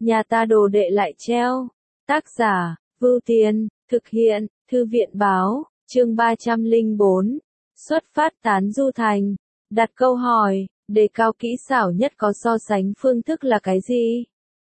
nhà ta đồ đệ lại treo. Tác giả, Vưu Tiên, thực hiện, Thư viện báo, chương 304. Xuất phát tán du thành. Đặt câu hỏi, đề cao kỹ xảo nhất có so sánh phương thức là cái gì?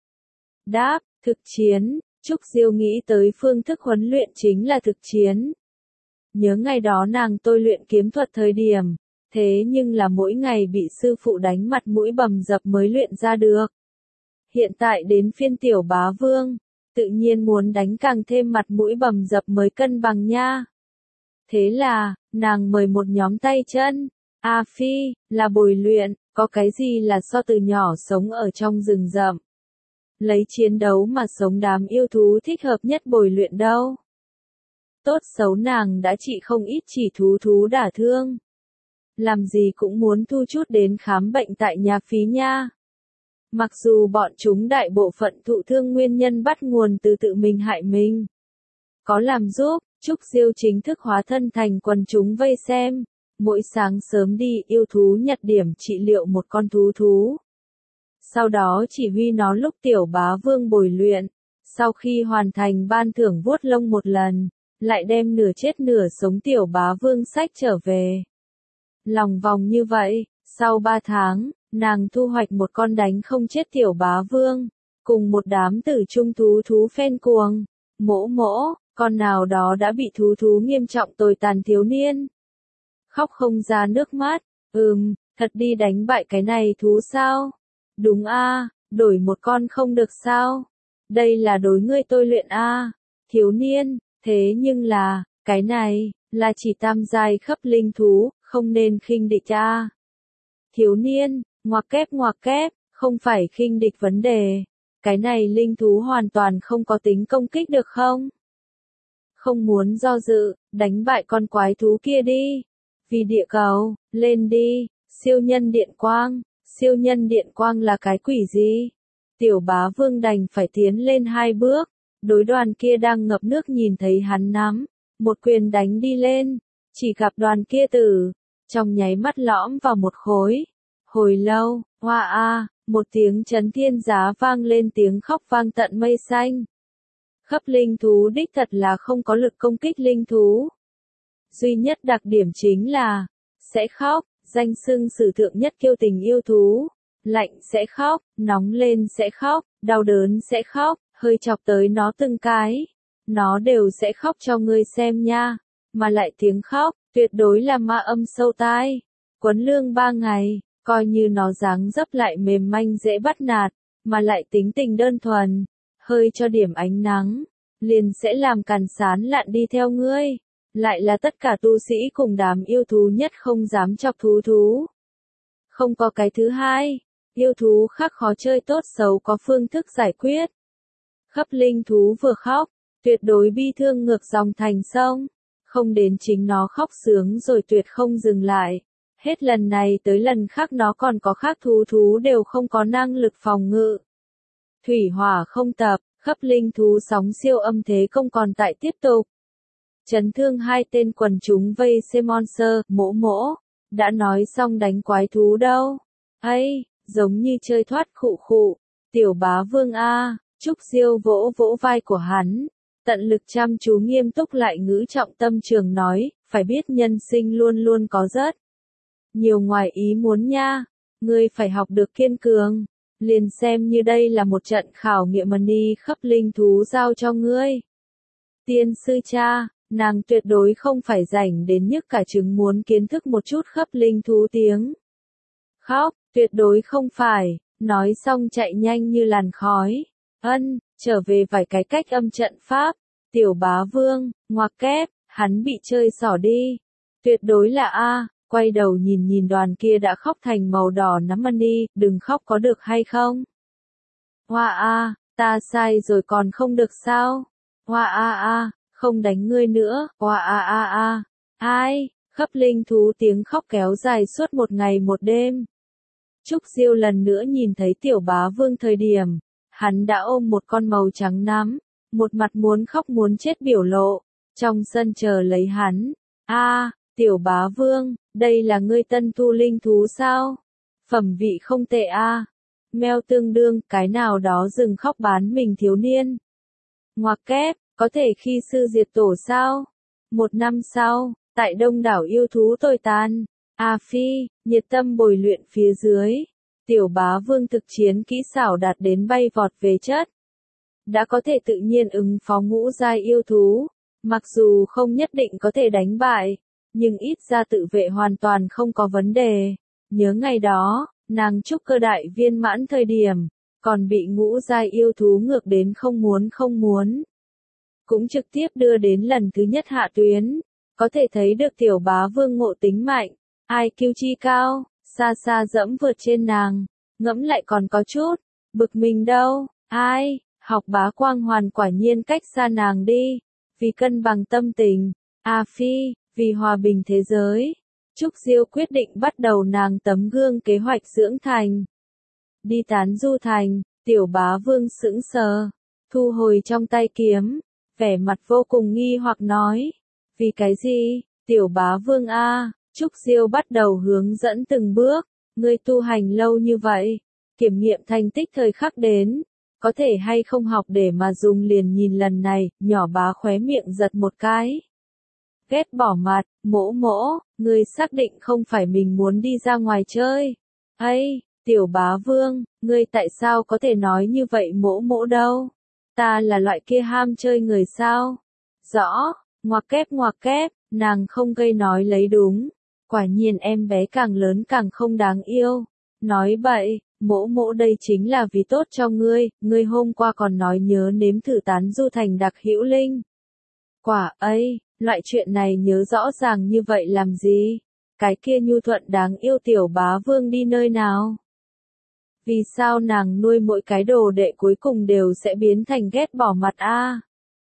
Đáp, thực chiến. Trúc Diêu nghĩ tới phương thức huấn luyện chính là thực chiến. Nhớ ngày đó nàng tôi luyện kiếm thuật thời điểm, thế nhưng là mỗi ngày bị sư phụ đánh mặt mũi bầm dập mới luyện ra được. Hiện tại đến phiên tiểu bá vương, tự nhiên muốn đánh càng thêm mặt mũi bầm dập mới cân bằng nha. Thế là, nàng mời một nhóm tay chân, A Phi, là bồi luyện, có cái gì là so từ nhỏ sống ở trong rừng rậm. Lấy chiến đấu mà sống đám yêu thú thích hợp nhất bồi luyện đâu. Tốt xấu nàng đã trị không ít chỉ thú đả thương. Làm gì cũng muốn thu chút đến khám bệnh tại nhà phí nha. Mặc dù bọn chúng đại bộ phận thụ thương nguyên nhân bắt nguồn từ tự mình hại mình. Có làm giúp, Trúc Diêu chính thức hóa thân thành quần chúng vây xem. Mỗi sáng sớm đi yêu thú nhặt điểm trị liệu một con thú. Sau đó chỉ huy nó lúc tiểu bá vương bồi luyện. Sau khi hoàn thành ban thưởng vuốt lông một lần, lại đem nửa chết nửa sống tiểu bá vương xách trở về. Lòng vòng như vậy, sau 3 tháng, nàng thu hoạch một con đánh không chết tiểu bá vương, cùng một đám tử trung thú phen cuồng. Mỗ, con nào đó đã bị thú nghiêm trọng tồi tàn thiếu niên. Khóc không ra nước mắt, thật đi đánh bại cái này thú sao? Đúng a, đổi một con không được sao? Đây là đối ngươi tôi luyện a, thiếu niên, thế nhưng là, cái này, là chỉ tam giai khấp linh thú, không nên khinh địch a. Thiếu niên, ngoặc kép, không phải khinh địch vấn đề. Cái này linh thú hoàn toàn không có tính công kích được không? Không muốn do dự, đánh bại con quái thú kia đi. Vì địa cầu, lên đi, siêu nhân điện quang là cái quỷ gì? Tiểu bá vương đành phải tiến lên 2 bước, đối đoàn kia đang ngập nước nhìn thấy hắn nắm, một quyền đánh đi lên, chỉ gặp đoàn kia tử, trong nháy mắt lõm vào một khối. Hồi lâu, hoa a, một tiếng chấn thiên giá vang lên, tiếng khóc vang tận mây xanh. Khấp linh thú đích thật là không có lực công kích linh thú. Duy nhất đặc điểm chính là, sẽ khóc, danh xưng sử thượng nhất kiêu tình yêu thú. Lạnh sẽ khóc, nóng lên sẽ khóc, đau đớn sẽ khóc, hơi chọc tới nó từng cái. Nó đều sẽ khóc cho ngươi xem nha. Mà lại tiếng khóc, tuyệt đối là ma âm sâu tai. Quấn lương 3 ngày, coi như nó dáng dấp lại mềm manh dễ bắt nạt, mà lại tính tình đơn thuần. Hơi cho điểm ánh nắng, liền sẽ làm càn sán lạn đi theo ngươi. Lại là tất cả tu sĩ cùng đám yêu thú nhất không dám chọc thú. Không có cái thứ hai, yêu thú khác khó chơi tốt xấu có phương thức giải quyết. Khấp linh thú vừa khóc, tuyệt đối bi thương ngược dòng thành sông. Không đến chính nó khóc sướng rồi tuyệt không dừng lại. Hết lần này tới lần khác nó còn có khác thú đều không có năng lực phòng ngự. Thủy hỏa không tập, khấp linh thú sóng siêu âm thế công còn tại tiếp tục. Chấn thương 2 tên quần chúng vây xem monster, mỗ, đã nói xong đánh quái thú đâu. Ấy, giống như chơi thoát khụ, tiểu bá vương a. Trúc Diêu vỗ vai của hắn, tận lực chăm chú nghiêm túc lại ngữ trọng tâm trường nói, phải biết nhân sinh luôn luôn có rất nhiều ngoài ý muốn nha, ngươi phải học được kiên cường, liền xem như đây là một trận khảo nghiệm mani khấp linh thú giao cho ngươi. Tiên sư cha, nàng tuyệt đối không phải rảnh đến nhức cả trứng muốn kiến thức một chút khấp linh thú tiếng khóc, tuyệt đối không phải, nói xong chạy nhanh như làn khói. Trở về vài cái cách âm trận pháp, tiểu bá vương, ngoặc kép, hắn bị chơi xỏ đi. Tuyệt đối là A, quay đầu nhìn đoàn kia đã khóc thành màu đỏ nắm mani, đừng khóc có được hay không? Hoa A, ta sai rồi còn không được sao? Hoa A, không đánh ngươi nữa, hoa A. Ai, khấp linh thú tiếng khóc kéo dài suốt một ngày một đêm. Trúc Diêu lần nữa nhìn thấy tiểu bá vương thời điểm. Hắn đã ôm một con màu trắng nắm, một mặt muốn khóc muốn chết biểu lộ, trong sân chờ lấy hắn. Tiểu bá vương, đây là ngươi tân thu linh thú sao? Phẩm vị không tệ a. Mèo tương đương, cái nào đó dừng khóc bán mình thiếu niên. Ngoặc kép, có thể khi sư diệt tổ sao? Một năm sau, tại đông đảo yêu thú tồi tàn, A Phi, nhiệt tâm bồi luyện phía dưới. Tiểu bá vương thực chiến kỹ xảo đạt đến bay vọt về chất. Đã có thể tự nhiên ứng phó ngũ giai yêu thú. Mặc dù không nhất định có thể đánh bại, nhưng ít ra tự vệ hoàn toàn không có vấn đề. Nhớ ngày đó, nàng trúc cơ đại viên mãn thời điểm, còn bị ngũ giai yêu thú ngược đến không muốn. Cũng trực tiếp đưa đến lần thứ nhất hạ tuyến. Có thể thấy được tiểu bá vương ngộ tính mạnh, IQ chi cao, xa xa dẫm vượt trên nàng. Ngẫm lại còn có chút, bực mình đâu, ai, học bá quang hoàn quả nhiên cách xa nàng đi. Vì cân bằng tâm tình, A Phi, vì hòa bình thế giới, Trúc Diêu quyết định bắt đầu nàng tấm gương kế hoạch dưỡng thành. Đi tán du thành, tiểu bá vương sững sờ, thu hồi trong tay kiếm, vẻ mặt vô cùng nghi hoặc nói. Vì cái gì, tiểu bá vương a? Trúc Diêu bắt đầu hướng dẫn từng bước, ngươi tu hành lâu như vậy, kiểm nghiệm thành tích thời khắc đến. Có thể hay không học để mà dùng liền nhìn lần này, nhỏ bá khóe miệng giật một cái. Ghét bỏ mặt, mỗ, ngươi xác định không phải mình muốn đi ra ngoài chơi. Ây, tiểu bá vương, ngươi tại sao có thể nói như vậy mỗ đâu? Ta là loại kia ham chơi người sao? Rõ, ngoặc kép, nàng không gây nói lấy đúng. Quả nhiên em bé càng lớn càng không đáng yêu. Nói bậy. Mỗ đây chính là vì tốt cho ngươi hôm qua còn nói nhớ nếm thử tán du thành đặc hữu linh. Quả ấy, loại chuyện này nhớ rõ ràng như vậy làm gì? Cái kia nhu thuận đáng yêu tiểu bá vương đi nơi nào? Vì sao nàng nuôi mỗi cái đồ đệ cuối cùng đều sẽ biến thành ghét bỏ mặt a?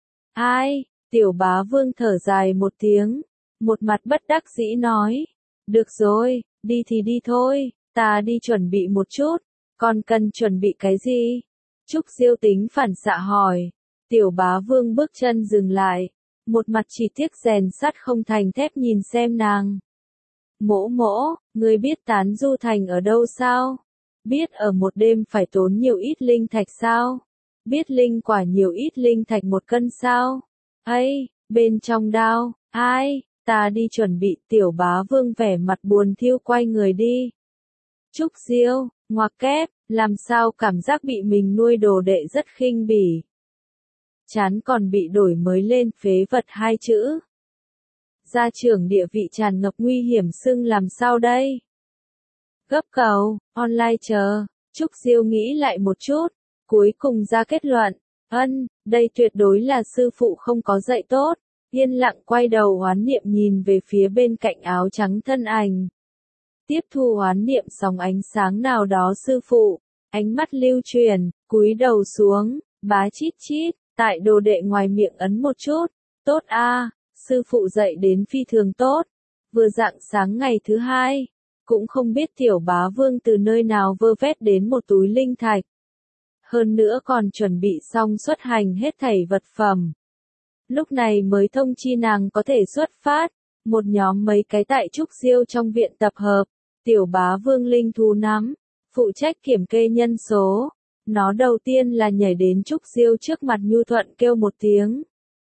Ai, tiểu bá vương thở dài một tiếng, một mặt bất đắc dĩ nói. Được rồi, đi thì đi thôi. Ta đi chuẩn bị một chút, còn cần chuẩn bị cái gì? Trúc Diêu tính phản xạ hỏi. Tiểu bá vương bước chân dừng lại, một mặt chỉ tiếc rèn sắt không thành thép nhìn xem nàng. Mỗ, ngươi biết tán du thành ở đâu sao? Biết ở một đêm phải tốn nhiều ít linh thạch sao? Biết linh quả nhiều ít linh thạch một cân sao? Ấy, bên trong đao, ai, ta đi chuẩn bị. Tiểu bá vương vẻ mặt buồn thiêu quay người đi. Trúc Diêu, ngoặc kép, làm sao cảm giác bị mình nuôi đồ đệ rất khinh bỉ. Chán còn bị đổi mới lên phế vật hai chữ. Gia trưởng địa vị tràn ngập nguy hiểm xưng làm sao đây? Gấp cầu, online chờ, Trúc Diêu nghĩ lại một chút, cuối cùng ra kết luận, đây tuyệt đối là sư phụ không có dạy tốt, yên lặng quay đầu oán niệm nhìn về phía bên cạnh áo trắng thân ảnh. Tiếp thu oán niệm sóng ánh sáng nào đó sư phụ, ánh mắt lưu truyền, cúi đầu xuống, bá chít chít, tại đồ đệ ngoài miệng ấn một chút, tốt a, sư phụ dạy đến phi thường tốt, vừa rạng sáng ngày thứ hai, cũng không biết tiểu bá vương từ nơi nào vơ vét đến một túi linh thạch. Hơn nữa còn chuẩn bị xong xuất hành hết thảy vật phẩm. Lúc này mới thông chi nàng có thể xuất phát, một nhóm mấy cái tại Trúc Diêu trong viện tập hợp. Tiểu bá vương linh thú nắm, phụ trách kiểm kê nhân số. Nó đầu tiên là nhảy đến Trúc Diêu trước mặt nhu thuận kêu một tiếng.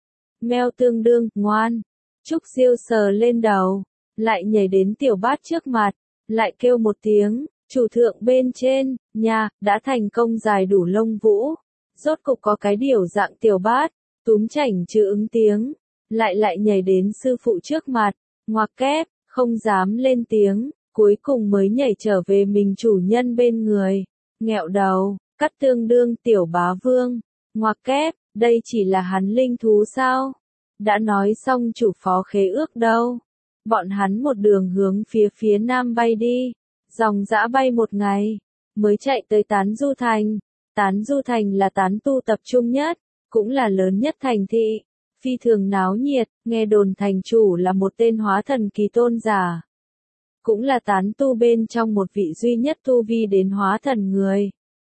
Mèo tương đương, ngoan. Trúc Diêu sờ lên đầu, lại nhảy đến tiểu bát trước mặt, lại kêu một tiếng, chủ thượng bên trên, nhà, đã thành công dài đủ lông vũ. Rốt cục có cái điều dạng tiểu bát, túm chảnh chứ ứng tiếng, lại nhảy đến sư phụ trước mặt, ngoặc kép, không dám lên tiếng. Cuối cùng mới nhảy trở về mình chủ nhân bên người, nghẹo đầu, cắt tương đương tiểu bá vương, ngoặc kép, đây chỉ là hắn linh thú sao? Đã nói xong chủ phó khế ước đâu? Bọn hắn một đường hướng phía nam bay đi, dòng dã bay một ngày, mới chạy tới Tán Du Thành. Tán Du Thành là tán tu tập trung nhất, cũng là lớn nhất thành thị, phi thường náo nhiệt, nghe đồn thành chủ là một tên hóa thần kỳ tôn giả. Cũng là tán tu bên trong một vị duy nhất tu vi đến hóa thần người.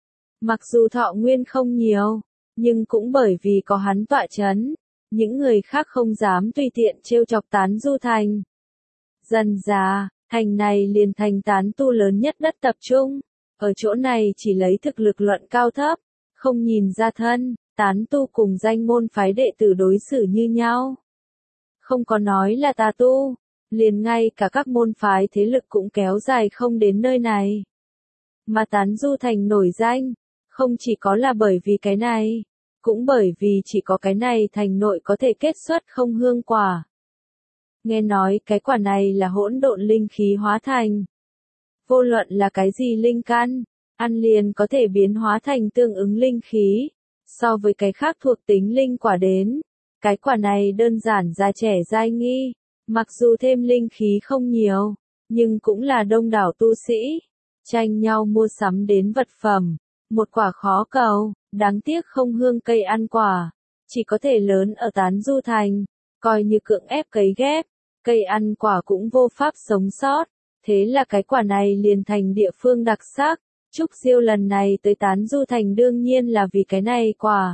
Mặc dù thọ nguyên không nhiều, nhưng cũng bởi vì có hắn tọa chấn, những người khác không dám tùy tiện trêu chọc Tán Du Thành. Dần dà, thành này liền thành tán tu lớn nhất đất tập trung. Ở chỗ này chỉ lấy thực lực luận cao thấp, không nhìn ra thân, tán tu cùng danh môn phái đệ tử đối xử như nhau. Không có nói là tà tu, liền ngay cả các môn phái thế lực cũng kéo dài không đến nơi này. Mà Tán Du Thành nổi danh, không chỉ có là bởi vì cái này, cũng bởi vì chỉ có cái này thành nội có thể kết xuất không hương quả. Nghe nói cái quả này là hỗn độn linh khí hóa thành. Vô luận là cái gì linh căn, ăn liền có thể biến hóa thành tương ứng linh khí, so với cái khác thuộc tính linh quả đến. Cái quả này đơn giản già trẻ giai nghi, mặc dù thêm linh khí không nhiều, nhưng cũng là đông đảo tu sĩ, tranh nhau mua sắm đến vật phẩm, một quả khó cầu, đáng tiếc không hương cây ăn quả, chỉ có thể lớn ở Tán Du Thành, coi như cưỡng ép cấy ghép, cây ăn quả cũng vô pháp sống sót, thế là cái quả này liền thành địa phương đặc sắc. Trúc Diêu lần này tới Tán Du Thành đương nhiên là vì cái này quả.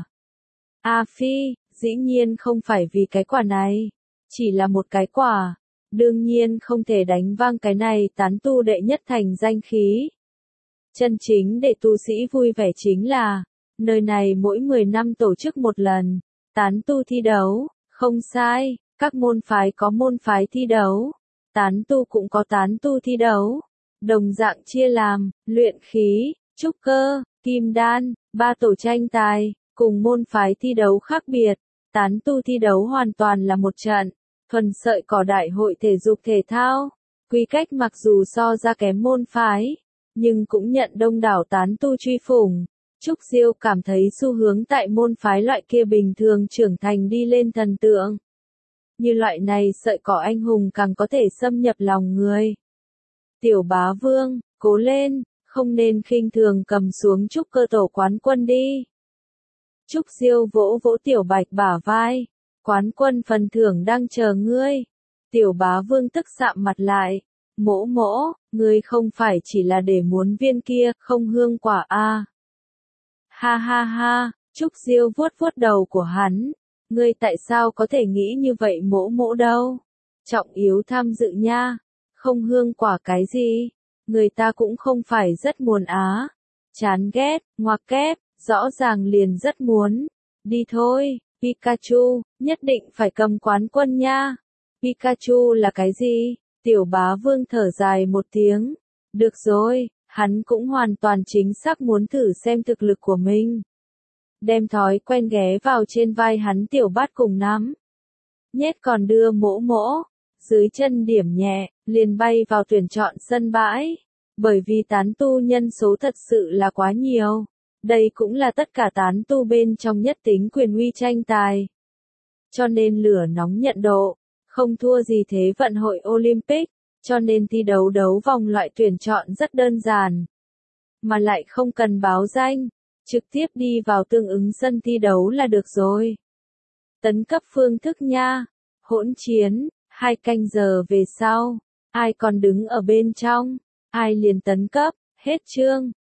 A Phi, dĩ nhiên không phải vì cái quả này, chỉ là một cái quả, đương nhiên không thể đánh vang cái này tán tu đệ nhất thành danh khí. Chân chính để tu sĩ vui vẻ chính là, nơi này mỗi 10 năm tổ chức một lần, tán tu thi đấu, không sai, các môn phái có môn phái thi đấu, tán tu cũng có tán tu thi đấu, đồng dạng chia làm, luyện khí, trúc cơ, kim đan, 3 tổ tranh tài, cùng môn phái thi đấu khác biệt, tán tu thi đấu hoàn toàn là một trận, thuần sợi cỏ đại hội thể dục thể thao, quy cách mặc dù so ra kém môn phái, nhưng cũng nhận đông đảo tán tu truy phủng. Trúc Diêu cảm thấy xu hướng tại môn phái loại kia bình thường trưởng thành đi lên thần tượng. Như loại này sợi cỏ anh hùng càng có thể xâm nhập lòng người. Tiểu bá vương, cố lên, không nên khinh thường cầm xuống trúc cơ tổ quán quân đi. Trúc Diêu vỗ vỗ Tiểu Bạch bả vai, quán quân phần thưởng đang chờ ngươi. Tiểu bá vương tức sạm mặt lại, mỗ mỗ, ngươi không phải chỉ là để muốn viên kia, không hương quả a? Ha ha ha, Trúc Diêu vuốt vuốt đầu của hắn, ngươi tại sao có thể nghĩ như vậy mỗ mỗ đâu? Trọng yếu tham dự nha, không hương quả cái gì? Người ta cũng không phải rất muốn á. Chán ghét, ngoặc kép, rõ ràng liền rất muốn. Đi thôi, Pikachu, nhất định phải cầm quán quân nha. Pikachu là cái gì? Tiểu bá vương thở dài một tiếng. Được rồi, hắn cũng hoàn toàn chính xác muốn thử xem thực lực của mình. Đem thói quen ghé vào trên vai hắn Tiểu Bát cùng nắm. Nhét còn đưa mỗ mỗ, dưới chân điểm nhẹ, liền bay vào tuyển chọn sân bãi. Bởi vì tán tu nhân số thật sự là quá nhiều. Đây cũng là tất cả tán tu bên trong nhất tính quyền uy tranh tài. Cho nên lửa nóng nhận độ, không thua gì Thế vận hội Olympic, cho nên thi đấu đấu vòng loại tuyển chọn rất đơn giản. Mà lại không cần báo danh, trực tiếp đi vào tương ứng sân thi đấu là được rồi. Tấn cấp phương thức nha, hỗn chiến, 2 canh giờ về sau, ai còn đứng ở bên trong, ai liền tấn cấp, hết chương.